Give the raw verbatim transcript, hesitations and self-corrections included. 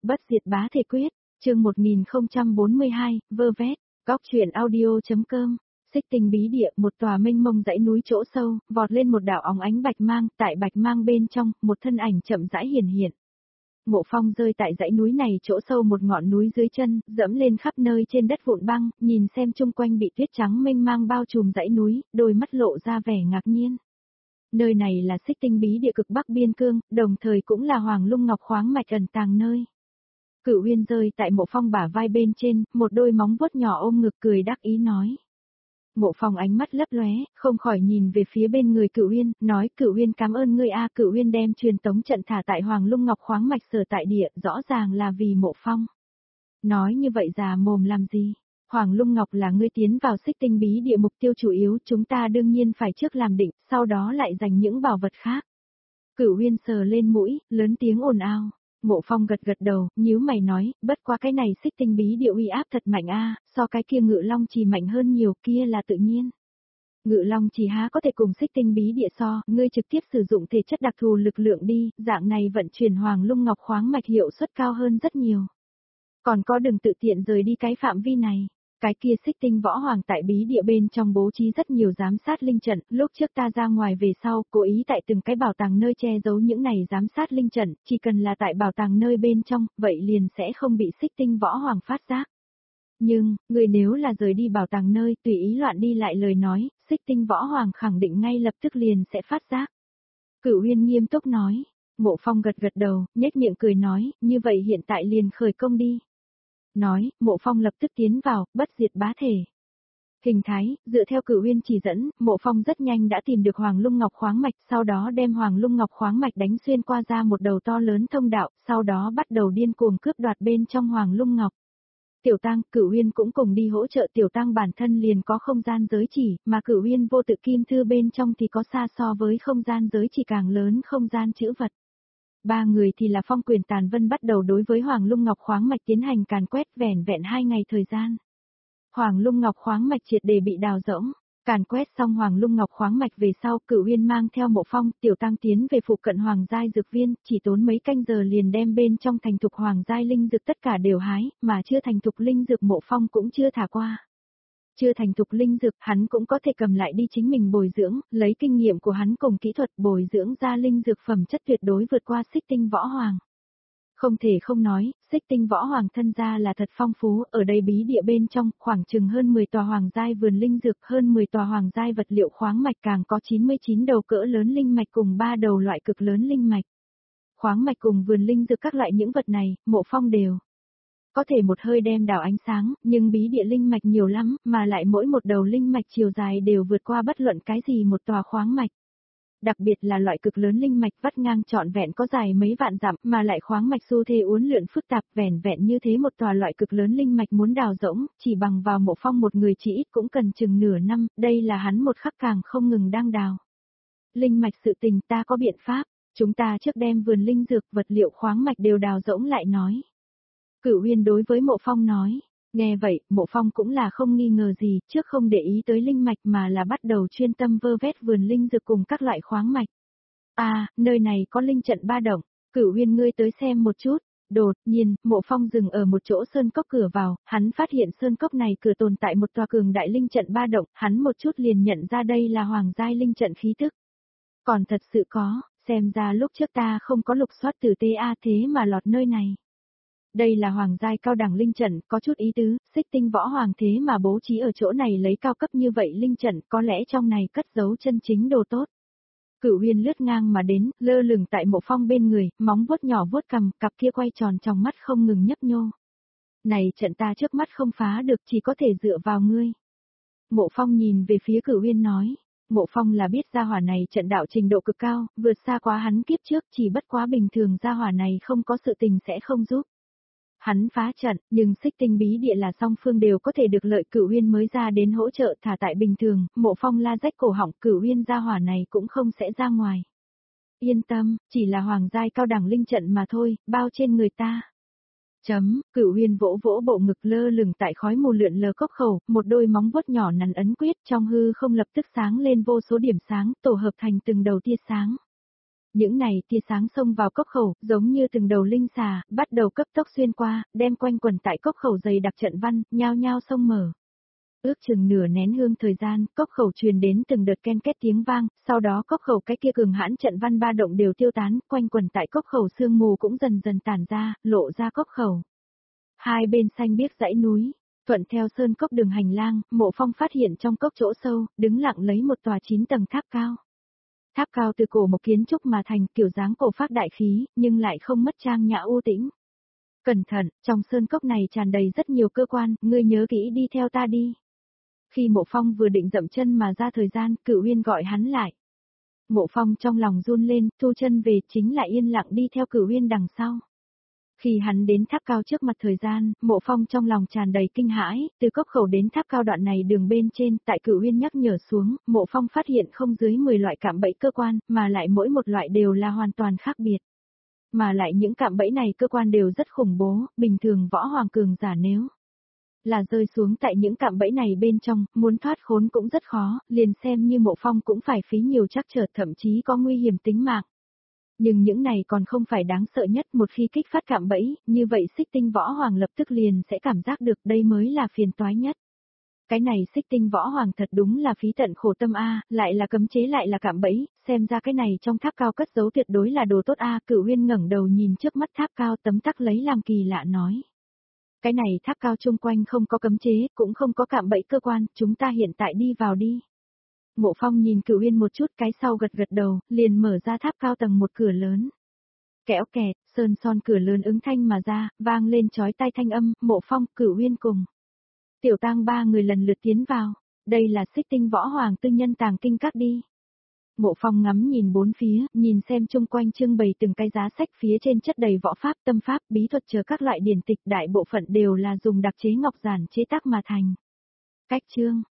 Bất diệt bá thể quyết, chương một nghìn không trăm bốn mươi hai, vơ vét, góc truyện audio.com. Xích Tinh bí địa, một tòa mênh mông dãy núi chỗ sâu, vọt lên một đảo óng ánh bạch mang, tại bạch mang bên trong, một thân ảnh chậm rãi hiển hiện. Mộ Phong rơi tại dãy núi này chỗ sâu một ngọn núi dưới chân, dẫm lên khắp nơi trên đất vụn băng, nhìn xem chung quanh bị tuyết trắng mênh mang bao trùm dãy núi, đôi mắt lộ ra vẻ ngạc nhiên. Nơi này là Xích Tinh bí địa cực bắc biên cương, đồng thời cũng là Hoàng Lung Ngọc khoáng mạch ẩn tàng nơi. Cửu Uyên rơi tại Mộ Phong bả vai bên trên, một đôi móng vuốt nhỏ ôm ngực cười đắc ý nói. Mộ Phong ánh mắt lấp lóe, không khỏi nhìn về phía bên người Cửu Uyên, nói Cửu Uyên cảm ơn ngươi a. Cửu Uyên đem truyền tống trận thả tại Hoàng Lung Ngọc khoáng mạch sở tại địa, rõ ràng là vì Mộ Phong. Nói như vậy già mồm làm gì? Hoàng Lung Ngọc là ngươi tiến vào Xích Tinh bí địa mục tiêu chủ yếu, chúng ta đương nhiên phải trước làm định, sau đó lại giành những bảo vật khác. Cửu Uyên sờ lên mũi, lớn tiếng ồn ào. Mộ Phong gật gật đầu, nhíu mày nói, bất quá cái này Xích Tinh bí địa uy áp thật mạnh a, so cái kia Ngự Long Trì mạnh hơn nhiều, kia là tự nhiên. Ngự Long Trì há có thể cùng Xích Tinh bí địa so, ngươi trực tiếp sử dụng thể chất đặc thù lực lượng đi, dạng này vận chuyển Hoàng Lung Ngọc khoáng mạch hiệu suất cao hơn rất nhiều. Còn có đừng tự tiện rời đi cái phạm vi này. Cái kia Xích Tinh võ hoàng tại bí địa bên trong bố trí rất nhiều giám sát linh trận, lúc trước ta ra ngoài về sau, cố ý tại từng cái bảo tàng nơi che giấu những này giám sát linh trận, chỉ cần là tại bảo tàng nơi bên trong, vậy liền sẽ không bị Xích Tinh võ hoàng phát giác. Nhưng, người nếu là rời đi bảo tàng nơi, tùy ý loạn đi lại lời nói, Xích Tinh võ hoàng khẳng định ngay lập tức liền sẽ phát giác. Cửu Uyên nghiêm túc nói, Mộ Phong gật gật đầu, nhếch miệng cười nói, như vậy hiện tại liền khởi công đi. Nói, Mộ Phong lập tức tiến vào, bất diệt bá thể. Hình thái, dựa theo Cửu Uyên chỉ dẫn, Mộ Phong rất nhanh đã tìm được Hoàng Lung Ngọc khoáng mạch, sau đó đem Hoàng Lung Ngọc khoáng mạch đánh xuyên qua ra một đầu to lớn thông đạo, sau đó bắt đầu điên cuồng cướp đoạt bên trong Hoàng Lung Ngọc. Tiểu Tăng, Cửu Uyên cũng cùng đi hỗ trợ. Tiểu Tăng bản thân liền có không gian giới chỉ, mà Cửu Uyên vô tự kim thư bên trong thì có xa so với không gian giới chỉ càng lớn không gian chữ vật. Ba người thì là Phong Quyền Tàn Vân bắt đầu đối với Hoàng Lung Ngọc khoáng mạch tiến hành càn quét vẻn vẹn hai ngày thời gian. Hoàng Lung Ngọc khoáng mạch triệt để bị đào rỗng, càn quét xong Hoàng Lung Ngọc khoáng mạch về sau, Cửu Uyên mang theo Mộ Phong, Tiểu Tăng tiến về phụ cận Hoàng giai dược viên, chỉ tốn mấy canh giờ liền đem bên trong thành thục Hoàng giai linh dược tất cả đều hái, mà chưa thành thục linh dược Mộ Phong cũng chưa thả qua. Chưa thành thục linh dược, hắn cũng có thể cầm lại đi chính mình bồi dưỡng, lấy kinh nghiệm của hắn cùng kỹ thuật bồi dưỡng ra linh dược phẩm chất tuyệt đối vượt qua Xích Tinh võ hoàng. Không thể không nói, Xích Tinh võ hoàng thân gia là thật phong phú, ở đây bí địa bên trong, khoảng chừng hơn mười tòa hoàng giai vườn linh dược, hơn mười tòa hoàng giai vật liệu khoáng mạch, càng có chín mươi chín đầu cỡ lớn linh mạch cùng ba đầu loại cực lớn linh mạch. Khoáng mạch cùng vườn linh dược các loại những vật này, Mộ Phong đều có thể một hơi đem đảo ánh sáng, nhưng bí địa linh mạch nhiều lắm, mà lại mỗi một đầu linh mạch chiều dài đều vượt qua bất luận cái gì một tòa khoáng mạch. Đặc biệt là loại cực lớn linh mạch vắt ngang trọn vẹn có dài mấy vạn dặm, mà lại khoáng mạch xu thế uốn lượn phức tạp, vẻn vẹn như thế một tòa loại cực lớn linh mạch muốn đào rỗng, chỉ bằng vào Mộ Phong một người chỉ ít cũng cần chừng nửa năm, đây là hắn một khắc càng không ngừng đang đào. Linh mạch sự tình ta có biện pháp, chúng ta trước đem vườn linh dược vật liệu khoáng mạch đều đào rỗng lại nói. Cửu Uyên đối với Mộ Phong nói, nghe vậy, Mộ Phong cũng là không nghi ngờ gì, trước không để ý tới linh mạch mà là bắt đầu chuyên tâm vơ vét vườn linh dược cùng các loại khoáng mạch. À, nơi này có linh trận ba động, Cửu Uyên ngươi tới xem một chút. Đột nhiên, Mộ Phong dừng ở một chỗ sơn cốc cửa vào, hắn phát hiện sơn cốc này cửa tồn tại một tòa cường đại linh trận ba động, hắn một chút liền nhận ra đây là hoàng giai linh trận khí tức. Còn thật sự có, xem ra lúc trước ta không có lục soát từ tê a thế mà lọt nơi này. Đây là hoàng giai cao đẳng linh trận, có chút ý tứ, Xích Tinh võ hoàng thế mà bố trí ở chỗ này lấy cao cấp như vậy linh trận, có lẽ trong này cất giấu chân chính đồ tốt. Cửu Uyên lướt ngang mà đến, lơ lửng tại Mộ Phong bên người, móng vuốt nhỏ vuốt cầm, cặp kia quay tròn trong mắt không ngừng nhấp nhô. Này trận ta trước mắt không phá được, chỉ có thể dựa vào ngươi. Mộ Phong nhìn về phía Cửu Uyên nói. Mộ Phong là biết gia hỏa này trận đạo trình độ cực cao, vượt xa quá hắn kiếp trước, chỉ bất quá bình thường gia hỏa này không có sự tình sẽ không giúp. Hắn phá trận, nhưng Xích Tinh bí địa là song phương đều có thể được lợi, Cửu Uyên mới ra đến hỗ trợ, thả tại bình thường, Mộ Phong la rách cổ họng, Cửu Uyên gia hỏa này cũng không sẽ ra ngoài. Yên tâm, chỉ là hoàng giai cao đẳng linh trận mà thôi, bao trên người ta. Chấm, Cửu Uyên vỗ vỗ bộ ngực lơ lửng tại khói mù lượn lờ cốc khẩu, một đôi móng vuốt nhỏ nắn ấn quyết trong hư không lập tức sáng lên vô số điểm sáng, tổ hợp thành từng đầu tia sáng. Những này tia sáng xông vào cốc khẩu, giống như từng đầu linh xà, bắt đầu cấp tốc xuyên qua, đem quanh quần tại cốc khẩu dày đặc trận văn, nhao nhao xông mở. Ước chừng nửa nén hương thời gian, cốc khẩu truyền đến từng đợt ken két tiếng vang, sau đó cốc khẩu cái kia cường hãn trận văn ba động đều tiêu tán, quanh quần tại cốc khẩu sương mù cũng dần dần tản ra, lộ ra cốc khẩu. Hai bên xanh biếc dãy núi, thuận theo sơn cốc đường hành lang, Mộ Phong phát hiện trong cốc chỗ sâu, đứng lặng lấy một tòa chín tầng tháp cao. Tháp cao từ cổ một kiến trúc mà thành, kiểu dáng cổ phác đại khí, nhưng lại không mất trang nhã u tĩnh. Cẩn thận, trong sơn cốc này tràn đầy rất nhiều cơ quan, ngươi nhớ kỹ đi theo ta đi. Khi Mộ Phong vừa định dậm chân mà ra thời gian, Cửu Uyên gọi hắn lại. Mộ Phong trong lòng run lên, thu chân về, chính là yên lặng đi theo Cửu Uyên đằng sau. Khi hắn đến tháp cao trước mặt thời gian, Mộ Phong trong lòng tràn đầy kinh hãi, từ cốc khẩu đến tháp cao đoạn này đường bên trên, tại Cửu Uyên nhắc nhở xuống, Mộ Phong phát hiện không dưới mười loại cạm bẫy cơ quan, mà lại mỗi một loại đều là hoàn toàn khác biệt. Mà lại những cạm bẫy này cơ quan đều rất khủng bố, bình thường võ hoàng cường giả nếu là rơi xuống tại những cạm bẫy này bên trong, muốn thoát khốn cũng rất khó, liền xem như Mộ Phong cũng phải phí nhiều trắc trở, thậm chí có nguy hiểm tính mạng. Nhưng những này còn không phải đáng sợ nhất, một khi kích phát cạm bẫy, như vậy Xích Tinh Võ Hoàng lập tức liền sẽ cảm giác được đây mới là phiền toái nhất. Cái này Xích Tinh Võ Hoàng thật đúng là phí tận khổ tâm a, lại là cấm chế lại là cạm bẫy, xem ra cái này trong tháp cao cất giấu tuyệt đối là đồ tốt a. Cửu Uyên ngẩng đầu nhìn trước mắt tháp cao tấm tắc lấy làm kỳ lạ nói. Cái này tháp cao chung quanh không có cấm chế, cũng không có cạm bẫy cơ quan, chúng ta hiện tại đi vào đi. Mộ Phong nhìn Cửu Uyên một chút, cái sau gật gật đầu, liền mở ra tháp cao tầng một cửa lớn. Kẽo kẹt, sơn son cửa lớn ứng thanh mà ra, vang lên chói tai thanh âm, Mộ Phong, Cửu Uyên cùng Tiểu Tang ba người lần lượt tiến vào. Đây là Xích Tinh Võ Hoàng tư nhân tàng kinh các đi. Mộ Phong ngắm nhìn bốn phía, nhìn xem chung quanh trưng bày từng cái giá sách, phía trên chất đầy võ pháp, tâm pháp, bí thuật chờ các loại điển tịch, đại bộ phận đều là dùng đặc chế ngọc giản chế tác mà thành. Cách chương